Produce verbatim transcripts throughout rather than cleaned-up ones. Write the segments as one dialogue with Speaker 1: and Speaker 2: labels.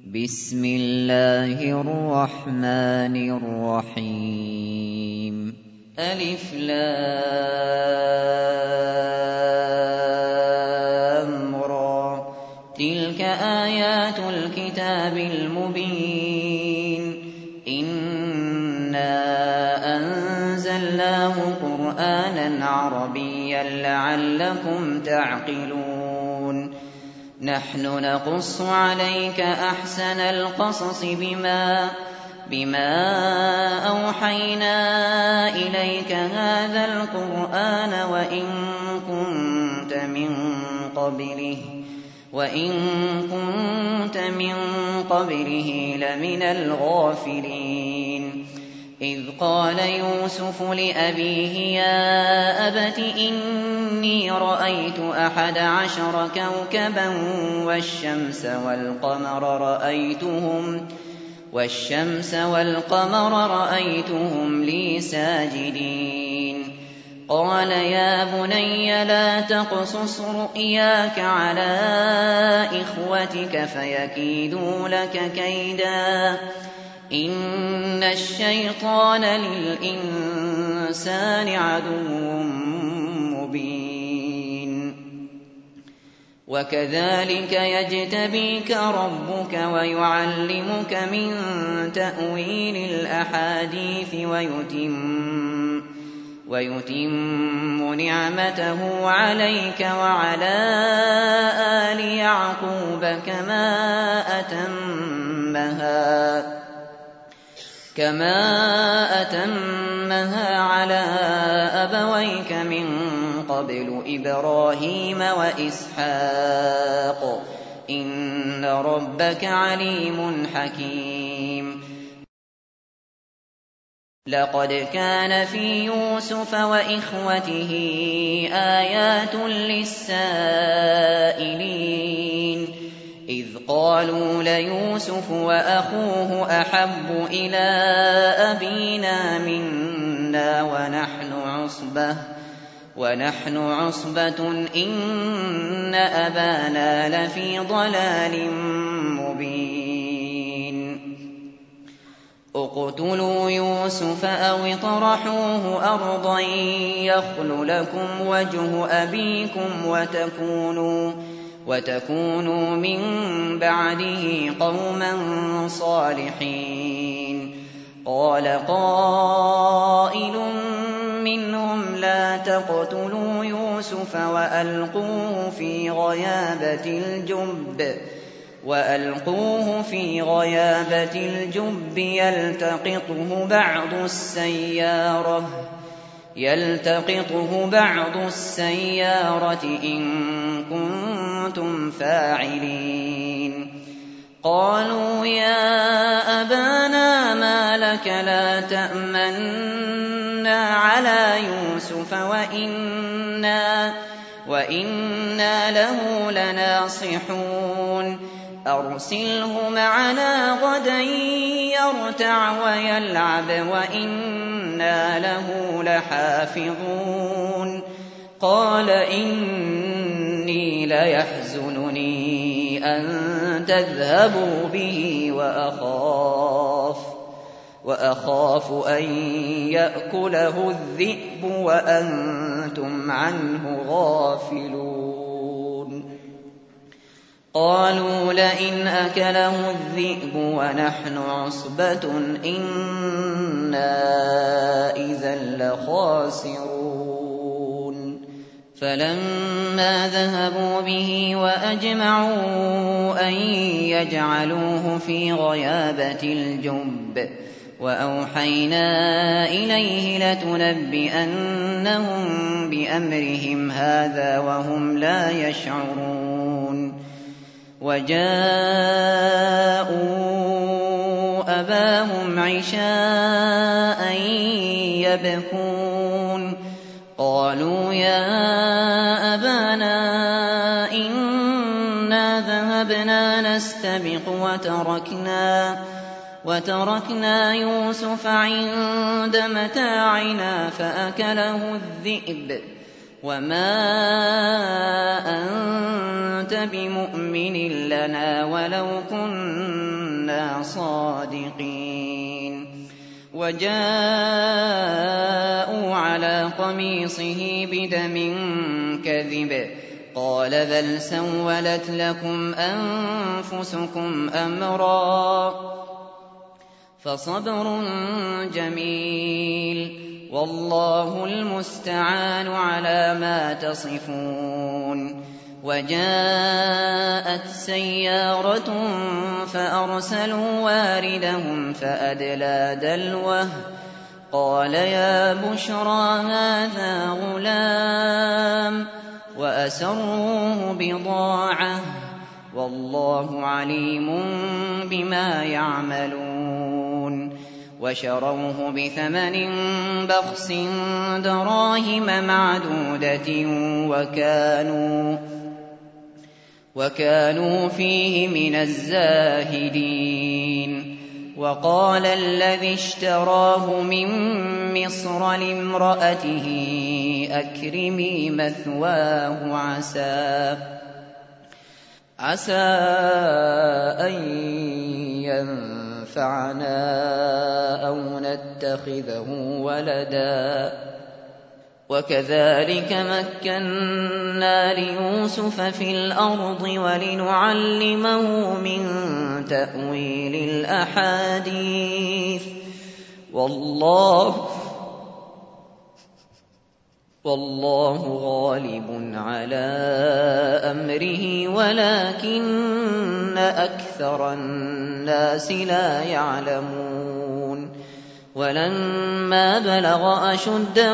Speaker 1: بسم الله الرحمن الرحيم ألف لام را تلك آيات الكتاب المبين إنا أنزلناه قرآنا عربيا لعلكم تعقلون نحن نقص عليك أحسن القصص بما بما أوحينا إليك هذا القرآن وإن كنت من قبله وإن كنت من قبله لمن الغافلين إذ قال يوسف لأبيه يا أبت إني رأيت أحد عشر كوكبا والشمس والقمر رأيتهم والشمس والقمر رأيتهم لي ساجدين قال يا بني لا تقصص رؤياك على إخوتك فيكيدوا لك كيدا إن الشيطان للإنسان عدو مبين وكذلك يجتبيك ربك ويعلمك من تأويل الأحاديث ويتم ويتم نعمته عليك وعلى آل يعقوب كما أتمها كما أتمها على أبويك من قبل إبراهيم وإسحاق إن ربك عليم حكيم لقد كان في يوسف وإخوته آيات للسائلين إذ قالوا ليوسف وأخوه أحب إلى أبينا منا ونحن عصبة ونحن عصبة إن أبانا لفي ضلال مبين اقتلوا يوسف أو اطرحوه أرضا يخل لكم وجه أبيكم وتكونوا وتكونوا من بعده قوما صالحين قال قائل منهم لا تقتلوا يوسف وألقوه في غيابة الجب وألقوه في غيابة الجب يلتقطه بعض السيارة يلتقطه بعض السيارة إن كنتم فاعلين قالوا يا أبانا ما لك لا تأمنا على يوسف وإنا, وإنا له لناصحون أرسله معنا غدا يرتع ويلعب وإنا له لحافظون قال إني ليحزنني أن تذهبوا به وأخاف وأخاف أن يأكله الذئب وأنتم عنه غافلون قالوا لئن أكله الذئب ونحن عصبة إنا إذا لخاسرون فلما ذهبوا به وأجمعوا أن يجعلوه في غيابة الجب وأوحينا إليه لتنبئنهم بأمرهم هذا وهم لا يشعرون وجاءوا أباهم عشاء يبكون قالوا يا أبانا إنا ذهبنا نستبق وتركنا وتركنا يوسف عند متاعنا فأكله الذئب وما أنت بمؤمن لنا ولو كنا صادقين. وجاءوا على قميصه بدم كذب قال بل سولت لكم أنفسكم أمرا فصبر جميل والله المستعان على ما تصفون. وجاءت سيارة فأرسلوا واردهم فأدلى دلوه قال يا بشرى هذا غلام وأسروه بضاعة والله عليم بما يعملون. وشروه بثمن بخس دراهم معدودة وكانوا وكانوا فيه من الزاهدين. وقال الذي اشتراه من مصر لامرأته أكرمي مثواه عسى عسى أن ينفعنا أو نتخذه ولدا وكذلك مكنا ليوسف في الأرض ولنعلمه من تأويل الأحاديث والله والله غالب على أمره ولكن أكثر الناس لا يعلمون. ولما بلغ أشده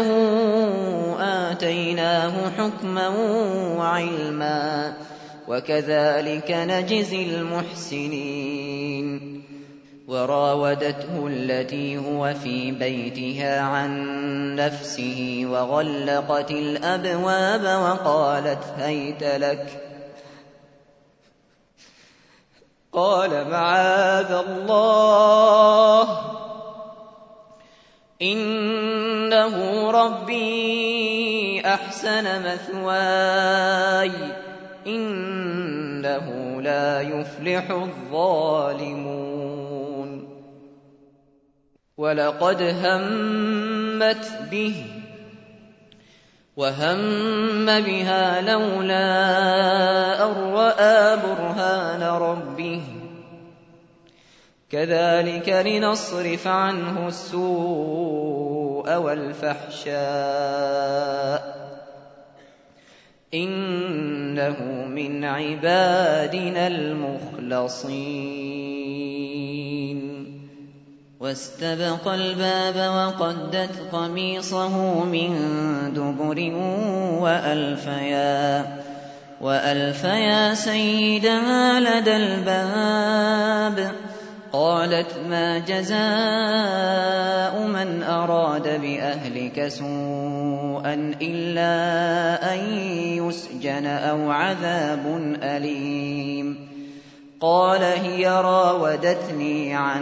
Speaker 1: آتيناه حكما وعلما وكذلك نجزي المحسنين. وراودته التي هو في بيتها عن نفسه وغلقت الأبواب وقالت هيت لك قال معاذ الله إنه ربي أحسن مثواي إنه لا يفلح الظالمون. ولقد همت به وهم بها لولا أن رأى برهان ربه كذلك لنصرف عنه السوء والفحشاء إنه من عبادنا المخلصين. واستبق الباب وقدت قميصه من دبر وألفيا, وألفيا سيدها لدى الباب قالت ما جزاء من أراد بأهلك سوءا إلا أن يسجن أو عذاب أليم. قال هي راودتني عن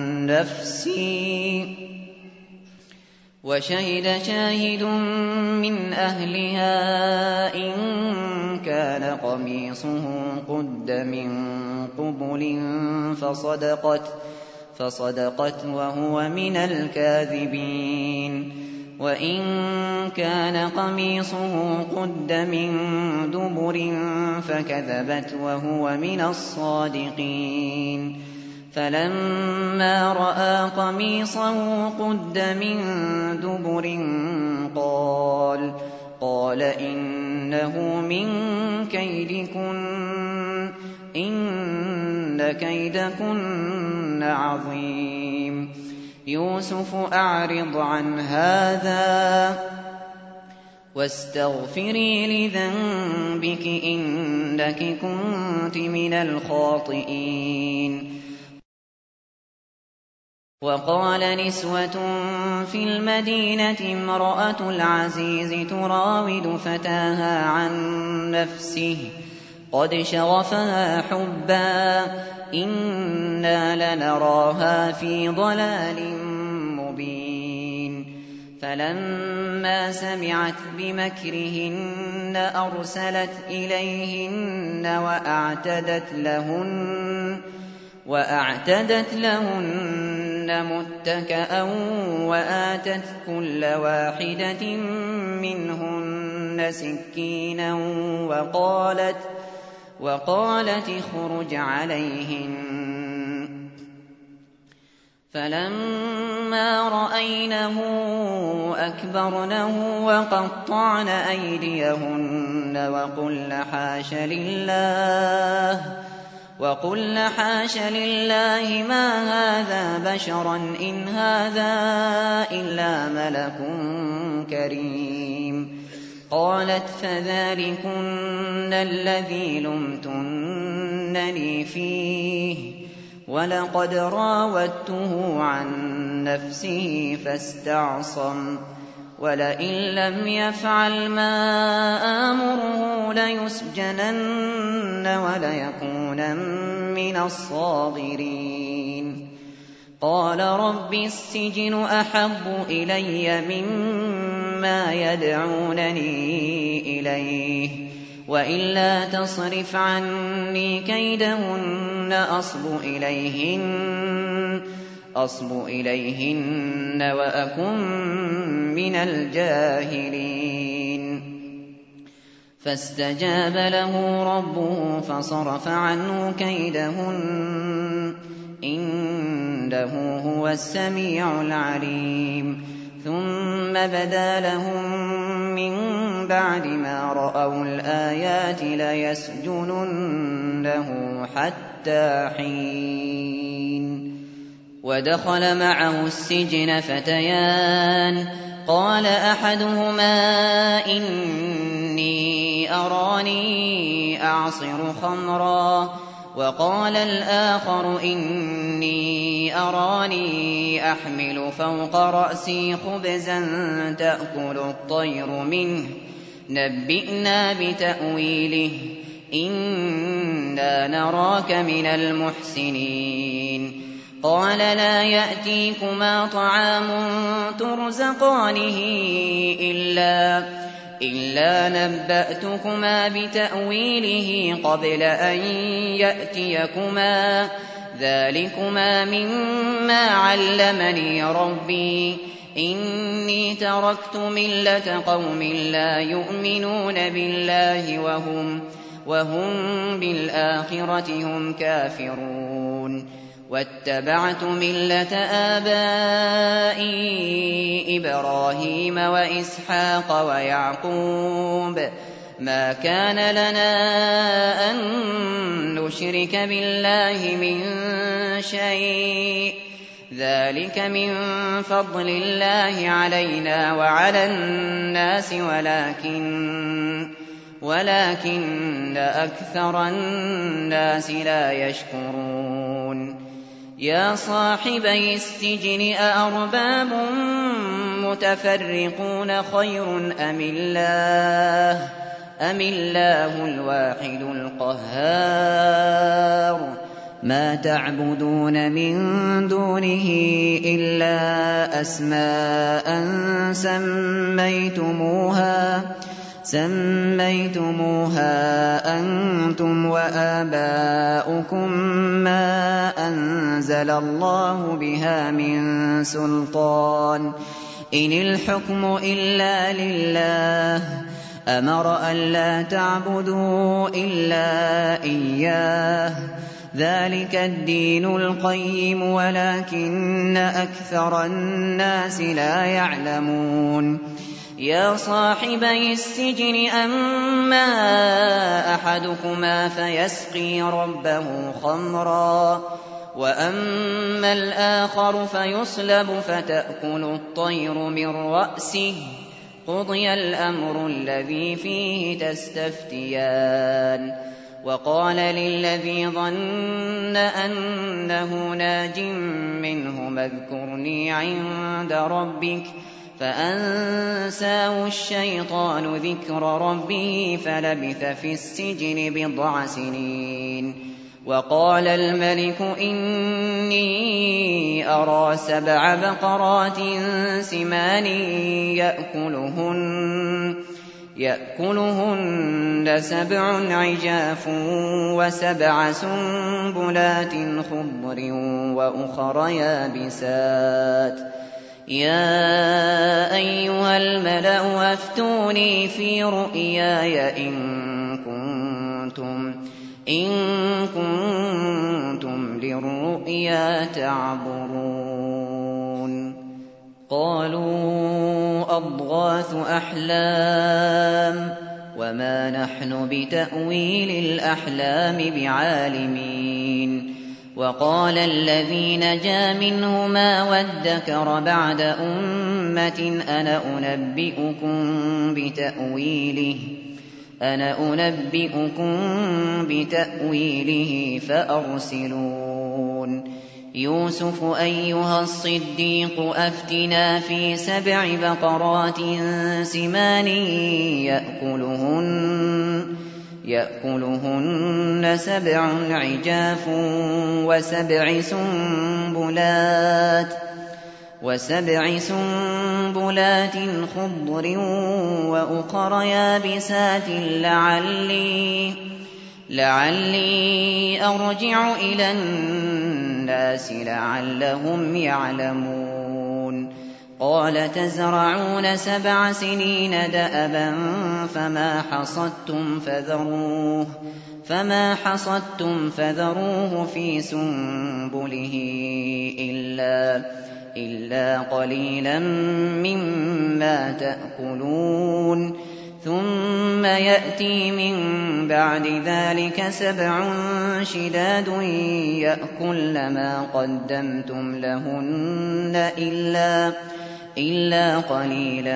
Speaker 1: نفسي وشهد شاهد من أهلها إن كان قميصه قد من قبل فصدقت, فصدقت وهو من الكاذبين. وإن كان قميصه قد من دبر فكذبت وهو من الصادقين. فلما رأى قميصه قد من دبر قال قال إنه من كيدكن إن كيدكن عظيم. يوسف أعرض عن هذا واستغفري لذنبك إنك كنت من الخاطئين. وقال نسوة في المدينة امرأة العزيز تراود فتاها عن نفسه قد شغفها حبا إنا لنراها في ضلال مبين. فلما سمعت بمكرهن أرسلت إليهن وأعتدت لهن, وأعتدت لهن متكأ وآتت كل واحدة منهن سكينا وقالت, وقالت اخرج عليهن. فلما رأينه أكبرنه وقطعن أيديهن وقلن حاش لله, وقلن حاش لله ما هذا بشرا إن هذا إلا ملك كريم. قالت فذلكن الذي لمتنني فيه ولقد راودته عن نفسه فاستعصم ولئن لم يفعل ما آمره ليسجنن وليكونن من الصاغرين. قال رب السجن أحب إلي مما يدعونني إليه وإلا تصرف عني كيدهن أصب إليهن, أصب إليهن وأكن من الجاهلين. فاستجاب له ربه فصرف عنه كيدهن إنه هو السميع العليم. ثم بدا لهم من بعد ما رأوا الآيات ليسجننه حتى حين. ودخل معه السجن فتيان قال أحدهما إني أراني أعصر خمرا وقال الآخر إني أراني أحمل فوق رأسي خبزا تأكل الطير منه نبئنا بتأويله إنا نراك من المحسنين. قال لا يأتيكما طعام ترزقانه إلا, إلا نبأتكما بتأويله قبل أن يأتيكما ذلكما مما علمني ربي إني تركت ملة قوم لا يؤمنون بالله وهم, وهم بالآخرة هم كافرون. واتبعت ملة آبائي إبراهيم وإسحاق ويعقوب ما كان لنا أن نشرك بالله من شيء ذلك من فضل الله علينا وعلى الناس ولكن, ولكن أكثر الناس لا يشكرون. يا صاحبي السجن أأرباب متفرقون خير أم الله, أم الله الواحد القهار. ما تعبدون من دونه إلا أسماء سميتموها سميتموها أنتم وآباؤكم ما أنزل الله بها من سلطان إن الحكم إلا لله أمر ألا تعبدوا إلا إياه ذلك الدين القيم ولكن أكثر الناس لا يعلمون. يا صاحبي السجن أما أحدكما فيسقي ربه خمرا وأما الآخر فيصلب فتأكل الطير من رأسه قضي الأمر الذي فيه تستفتيان. وقال للذي ظن أنه ناج منه اذكرني عند ربك فأنساه الشيطان ذكر ربه فلبث في السجن بضع سنين. وقال الملك إني أرى سبع بقرات سمان يأكلهن, يأكلهن سبع عجاف وسبع سنبلات خضر وأخر يابسات يا أيها الملأ أفتوني في رؤياي إن كنتم إن كنتم للرؤيا تعبرون. قالوا أضغاث أحلام وما نحن بتأويل الأحلام بعالمين. وقال الذي نجا منهما وادكر بعد أمة أنا أنبئكم بتأويله أنا أنبئكم بتأويله فأرسلون. يوسف أيها الصديق أفتنا في سبع بقرات سمان يأكلهن يأكلهن سبع عجاف وسبع سنبلات وسبع سنبلات خضر وأخر يابسات لعلي لعلي أرجع إلى الناس لعلهم يعلمون. قال تزرعون سبع سنين دأبا فما حصدتم فذروه فما حصدتم فذروه في سنبله إلا إلا قليلا مما تأكلون. ثم يأتي من بعد ذلك سبع شداد يأكل ما قدمتم لهن إلا إلا قليلا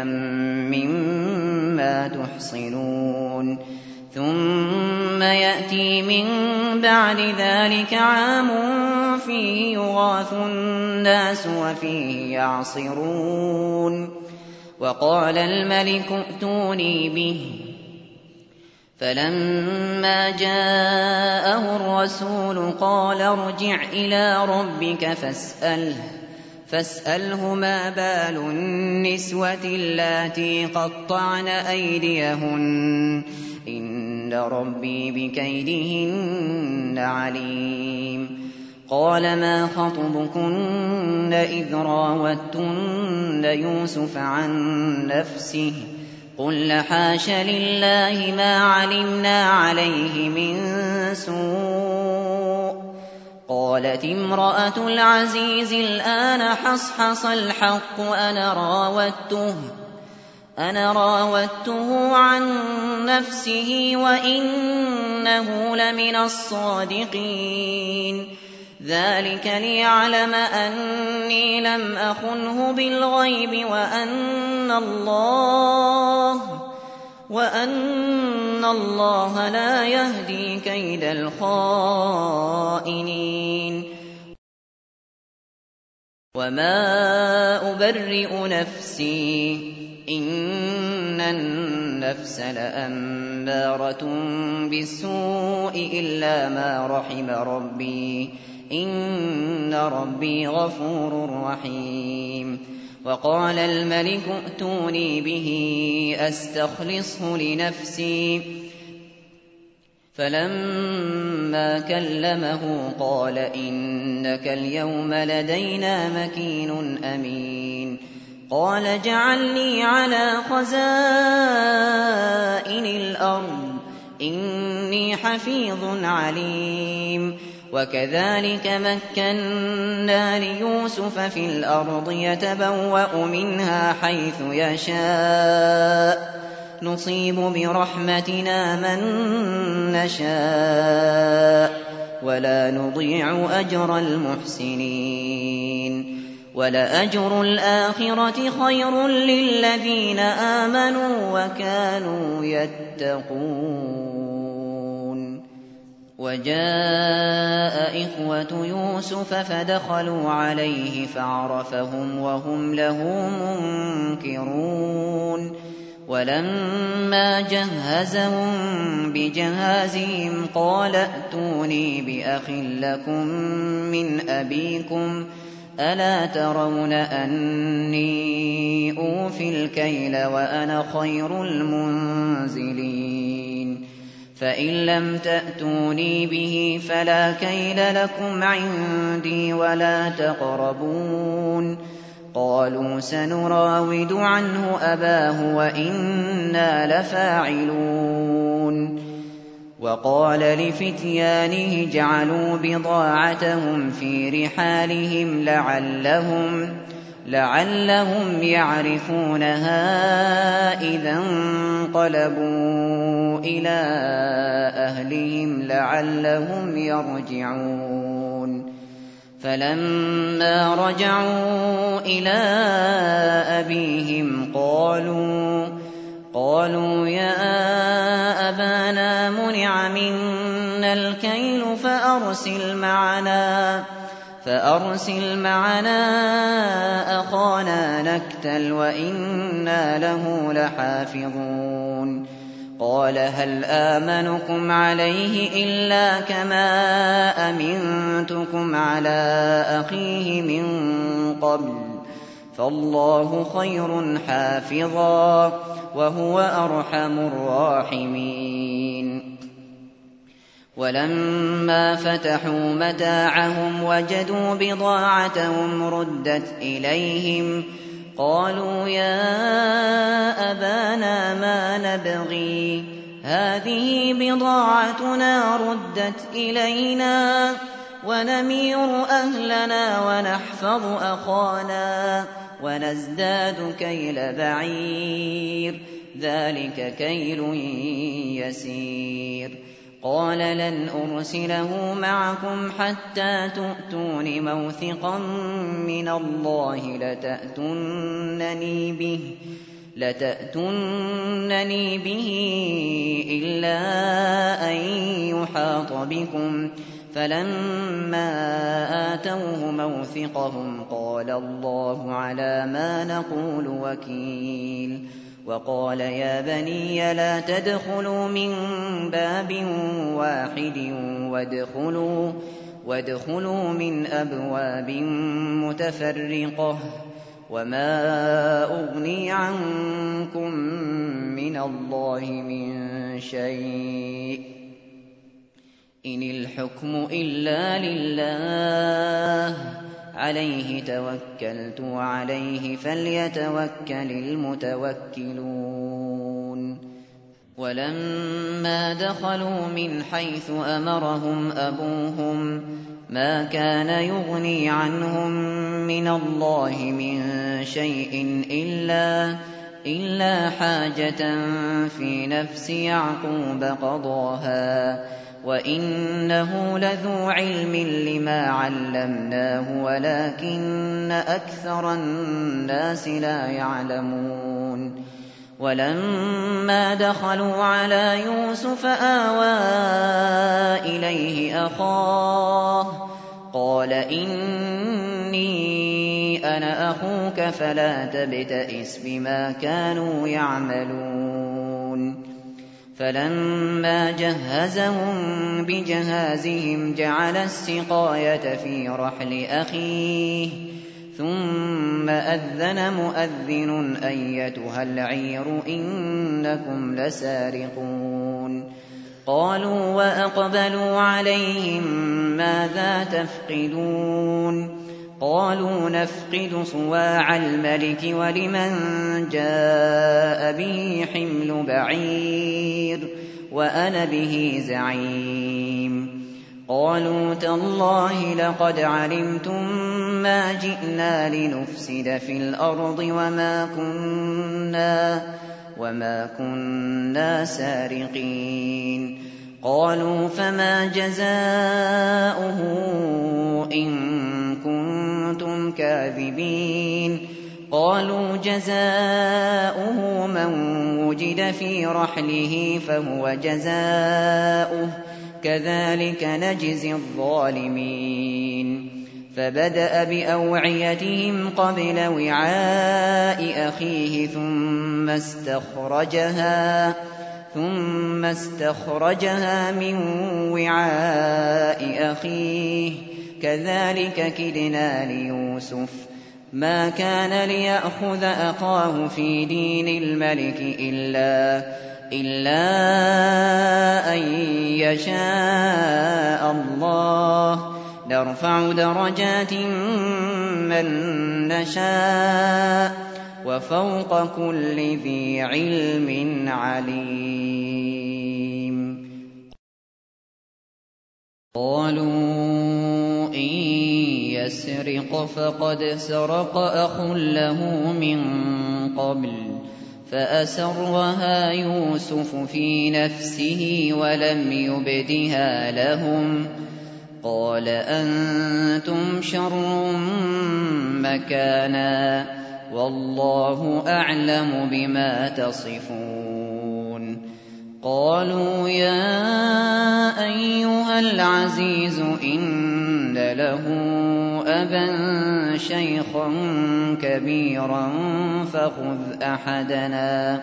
Speaker 1: مما تحصنون. ثم يأتي من بعد ذلك عام فيه يغاث الناس وفيه يعصرون. وقال الملك ائتوني به فلما جاءه الرسول قال ارجع إلى ربك فاسأله فاسأله ما بال النسوة اللاتي قطعن أيديهن إن ربي بكيدهن عليم. قال ما خطبكن إذ راوتن يوسف عن نفسه قلن حاش لله ما علمنا عليه من سوء. قالت امرأة العزيز الآن حصحص الحق أنا راودته أنا راودته عن نفسه وإنه لمن الصادقين. ذلك ليعلم أني لم أخنه بالغيب وأن الله وأن الله لا يهدي كيد الخائنين. وما أبرئ نفسي إن النفس لأمارة بالسوء إلا ما رحم ربي إن ربي غفور رحيم. وقال الملك ائتوني به أستخلصه لنفسي فلما كلمه قال إنك اليوم لدينا مكين أمين. قال اجعلني على خزائن الأرض إني حفيظ عليم. وكذلك مكنا ليوسف في الأرض يتبوأ منها حيث يشاء نصيب برحمتنا من نشاء ولا نضيع أجر المحسنين. ولأجر الآخرة خير للذين آمنوا وكانوا يتقون. وجاء إخوة يوسف فدخلوا عليه فعرفهم وهم له منكرون. ولما جهزهم بجهازهم قال ائتوني بأخ لكم من أبيكم ألا ترون أني أوفي الكيل وأنا خير المنزلين فإن لم تأتوني به فلا كيل لكم عندي ولا تقربون قالوا سنراود عنه أباه وإنا لفاعلون وقال لفتيانه اجعلوا بضاعتهم في رحالهم لعلهم لعلهم يعرفونها إذا انقلبوا إلى أهلهم لعلهم يرجعون فلما رجعوا إلى أبيهم قالوا قالوا يا أبانا منع منا الكيل فأرسل معنا فأرسل معنا أخانا نكتل وإنا له لحافظون قال هل آمنكم عليه إلا كما أمنتكم على أخيه من قبل فالله خير حافظا وهو أرحم الراحمين ولما فتحوا متاعهم وجدوا بضاعتهم ردت إليهم قالوا يا أبانا ما نبغي هذه بضاعتنا ردت إلينا ونمير أهلنا ونحفظ أخانا ونزداد كيل بعير ذلك كيل يسير قال لن أرسله معكم حتى تؤتون موثقا من الله لتأتونني به لتأتونني به إلا أن يحاط بكم فلما آتوه موثقهم قال الله على ما نقول وكيل وقال يا بني لا تدخلوا من باب واحد وادخلوا, وادخلوا من أبواب متفرقة وما أغني عنكم من الله من شيء إن الحكم إلا لله عليه توكلت وعليه فليتوكل المتوكلون ولما دخلوا من حيث أمرهم أبوهم ما كان يغني عنهم من الله من شيء إلا, إلا حاجة في نفس يعقوب قضاها وإنه لذو علم لما علمناه ولكن أكثر الناس لا يعلمون ولما دخلوا على يوسف آوى إليه أخاه قال إني أنا أخوك فلا تبتئس بما كانوا يعملون فلما جهزهم بجهازهم جعل السقاية في رحل أخيه ثم أذن مؤذن أيتها العير إنكم لسارقون قالوا وأقبلوا عليهم ماذا تفقدون قالوا نفقد صواع الملك ولمن جاء به حمل بعير وأنا به زعيم قالوا تالله لقد علمتم ما جئنا لنفسد في الأرض وما كنا, وما كنا سارقين قالوا فما جزاؤه إن كنتم كاذبين قالوا جزاؤه من وجد في رحله فهو جزاؤه كذلك نجزي الظالمين فبدأ بأوعيتهم قبل وعاء أخيه ثم استخرجها ثم استخرجها من وعاء أخيه كذلك كدنا ليوسف ما كان ليأخذ أخاه في دين الملك إلا إلا أن يشاء الله نرفع درجات من نشاء وفوق كل ذي علم عليم. قالوا إن يسرق فقد سرق أخ له من قبل فأسرها يوسف في نفسه ولم يبدها لهم قال أنتم شر مكانا والله أعلم بما تصفون. قالوا يا أيها العزيز إن له أبا شيخا كبيرا فخذ أحدنا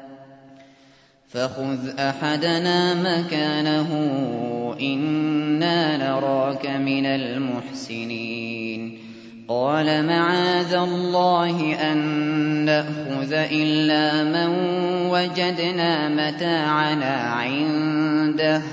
Speaker 1: فخذ أحدنا مكانه إنا نراك من المحسنين. قال معاذ الله أن نأخذ إلا من وجدنا متاعنا عنده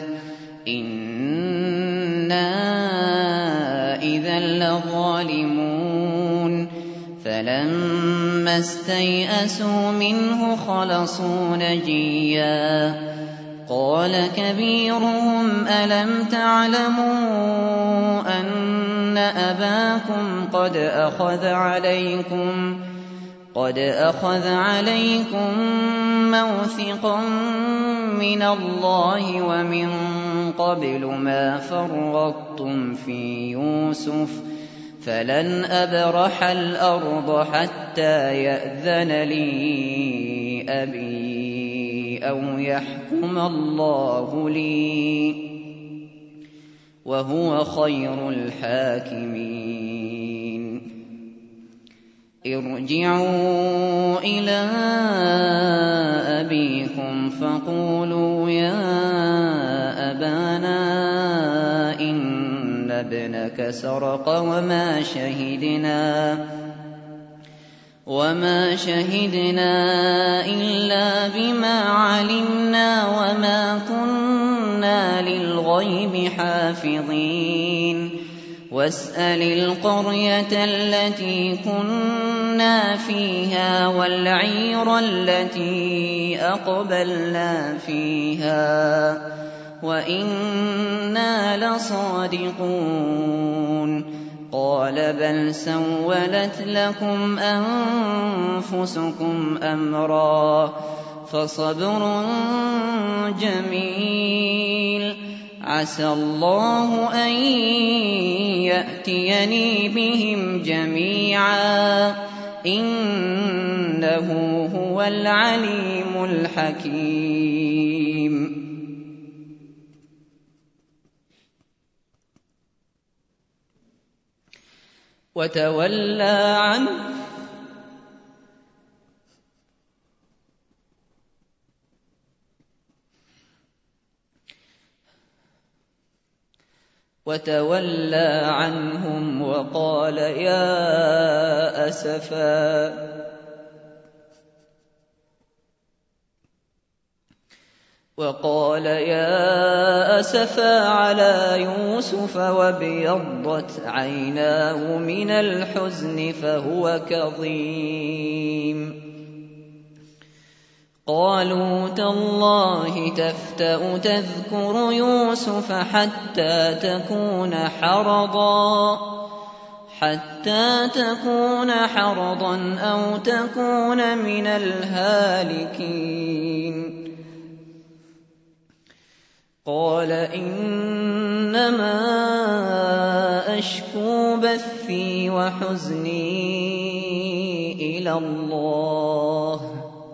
Speaker 1: إنا إذا لظالمون. فلما استيئسوا منه خلصوا نجيا قال كبيرهم ألم تعلموا أن أباكم قد أخذ عليكم قد أخذ عليكم موثقا من الله ومن قبل ما فرطتم في يوسف فلن أبرح الأرض حتى يأذن لي أبي أو يحكم الله لي وهو خير الحاكمين. ارجعوا إلى أبيكم فقولوا يا أبانا إن ابنك سرق وما شهدنا وما شهدنا إلا بما علمنا وما كنا للغيب حافظين. واسأل القرية التي كنا فيها والعير التي أقبلنا فيها وإنا لصادقون. قال بل سولت لكم أنفسكم أمرا فصبر جميل عسى الله أن يأتيني بهم جميعا إنه هو العليم الحكيم. وتولى عنه وتولى عنهم وقال يا أسفا وقال يا أسفا على يوسف وابيضت عيناه من الحزن فهو كظيم. قالوا تالله تفتأ تذكر يوسف حتى تكون حرضا حتى تكون حرضا أو تكون من الهالكين. قال إنما أشكو بثي وحزني إلى الله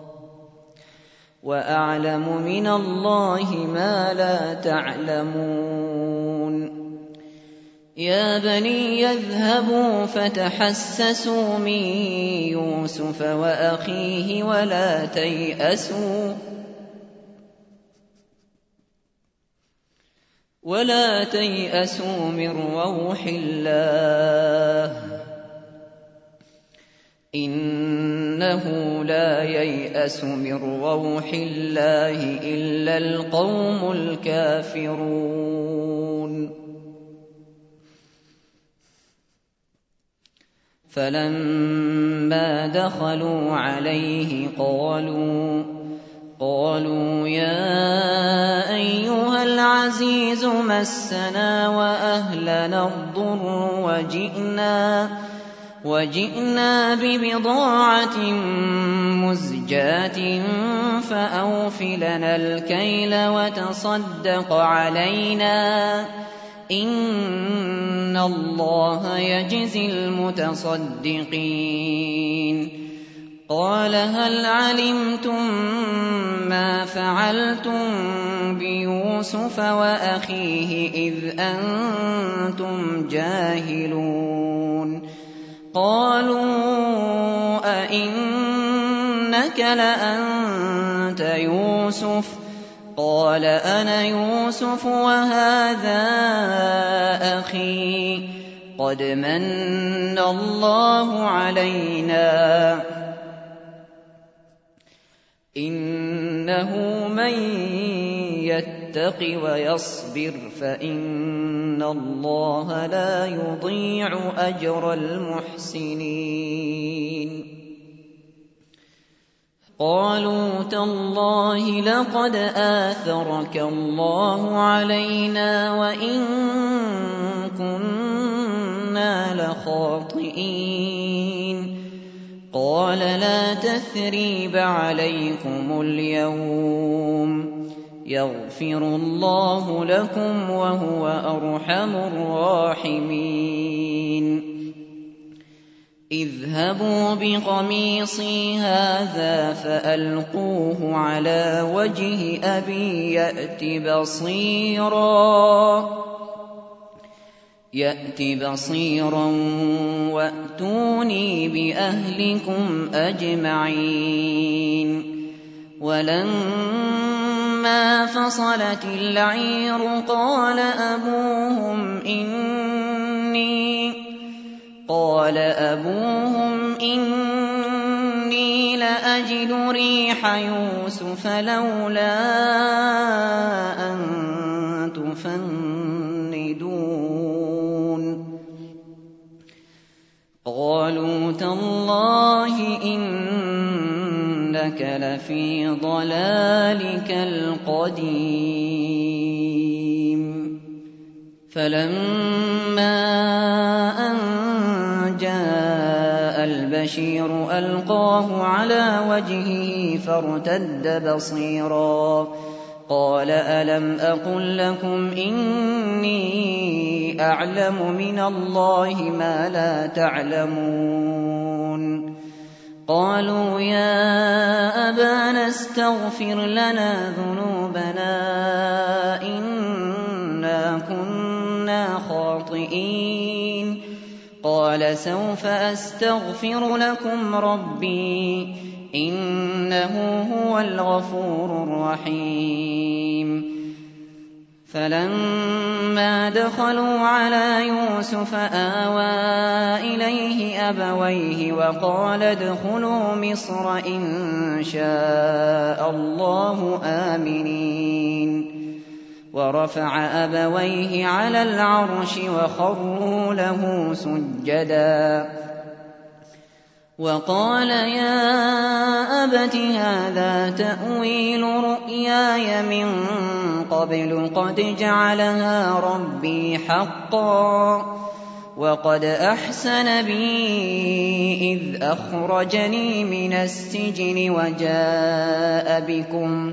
Speaker 1: وأعلم من الله ما لا تعلمون. يا بني يذهبوا فتحسسوا من يوسف وأخيه ولا تيأسوا ولا تيأسوا من روح الله إنه لا ييأس من روح الله إلا القوم الكافرون فلما دخلوا عليه قالوا قالوا يا أيها العزيز مسنا وأهلنا الضر وجئنا وجئنا ببضاعة مزجاة فأوف لنا الكيل وتصدق علينا إن الله يجزي المتصدقين قال هل علمتم ما فعلتم بيوسف وأخيه إذ أنتم جاهلون قالوا أئنك لأنت يوسف قال أنا يوسف وهذا أخي قد من الله علينا إنه من يتق ويصبر فإن الله لا يضيع أجر المحسنين قالوا تالله لقد آثرك الله علينا وإن كنا لخاطئين قال لا تثريب عليكم اليوم يغفر الله لكم وهو أرحم الراحمين اذهبوا بقميصي هذا فألقوه على وجه أبي يأت بصيرا يأت بصيرا وأتوني بأهلكم أجمعين ولما فصلت العير قال أبوهم إني قال أبوهم إني لأجد ريح يوسف لولا أن تفندون قالوا تالله إنك لفي ضلالك القديم فلما أن جاء البشير ألقاه على وجهه فارتد بصيرا قال ألم أقل لكم إني أعلم من الله ما لا تعلمون قالوا يا أبانا استغفر لنا ذنوبنا إنا كنا خاطئين قال سوف أستغفر لكم ربي إنه هو الغفور الرحيم فلما دخلوا على يوسف آوى إليه أبويه وقال ادخلوا مصر إن شاء الله آمنين ورفع أبويه على العرش وخروا له سجدا وقال يا أبت هذا تأويل رؤياي من قبل قد جعلها ربي حقا وقد أحسن بي إذ أخرجني من السجن وجاء بكم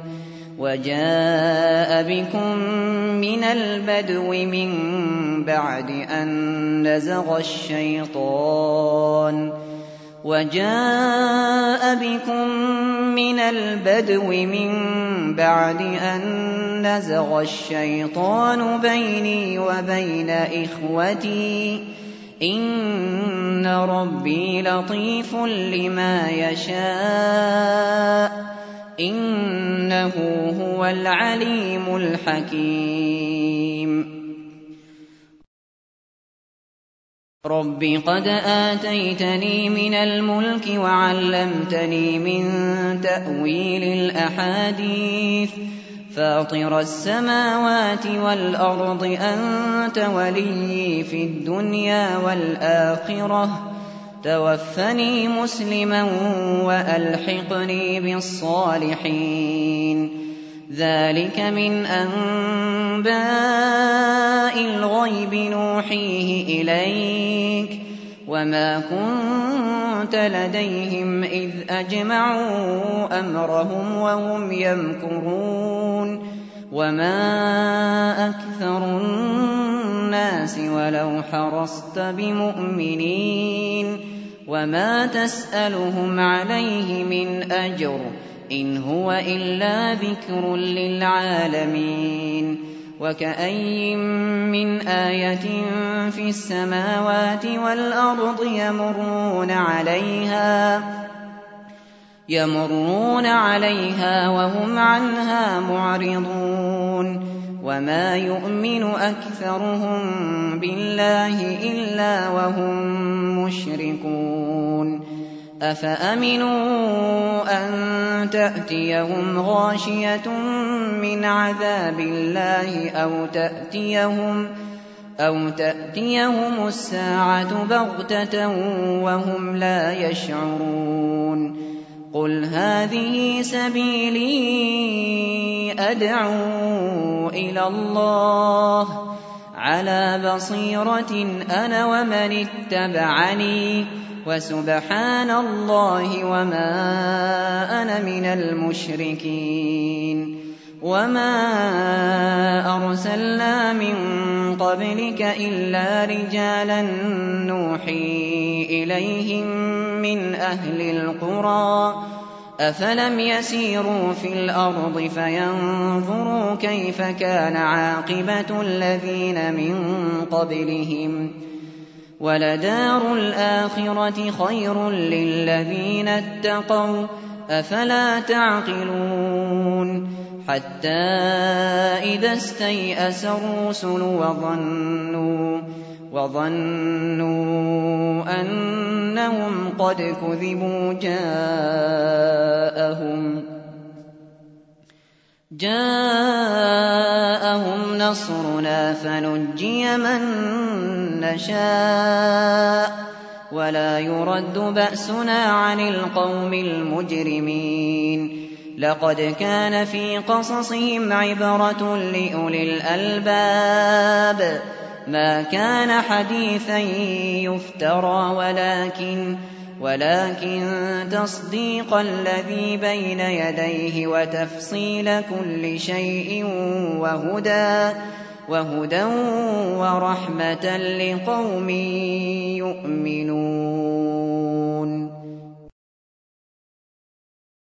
Speaker 1: وجاء بكم من البدو من بعد أن نزغ الشيطان وجاء بكم من البدو من بعد أن نزغ الشيطان بيني وبين إخوتي إن ربي لطيف لما يشاء إنه هو العليم الحكيم رب قد آتيتني من الملك وعلمتني من تأويل الأحاديث فاطر السماوات والأرض أنت وليي في الدنيا والآخرة توفني مسلما وألحقني بالصالحين ذلك من أنباء الغيب نوحيه إليك وما كنت لديهم إذ أجمعوا أمرهم وهم يمكرون وما أكثر الناس ولو حرصت بمؤمنين وما تسألهم عليه من أجر إن هو إلا ذكر للعالمين وكأي من آية في السماوات والأرض يمرون عليها يمرون عليها وهم عنها معرضون وما يؤمن أكثرهم بالله إلا وهم مشركون أفأمنوا أن تأتيهم غاشية من عذاب الله أو تأتيهم أو تأتيهم الساعة بغتة وهم لا يشعرون قل هذه سبيلي أدعو إلى الله على بصيرة أنا ومن اتبعني وسبحان الله وما أنا من المشركين وما أرسلنا من قبلك إلا رجالا نوحي إليهم من أهل القرى أفلم يسيروا في الأرض فينظروا كيف كان عاقبة الذين من قبلهم ولدار الآخرة خير للذين اتقوا أفلا تعقلون حتى إذا استيأس الرسل وظنوا وظنوا أنهم قد كذبوا جاءهم جاءهم نصرنا فنجي من نشاء ولا يرد بأسنا عن القوم المجرمين لقد كان في قصصهم عبرة لأولي الألباب ما كان حديثا يفترى ولكن ولكن تصديق الذي بين يديه وتفصيل كل شيء وهدى وهدى ورحمة لقوم يؤمنون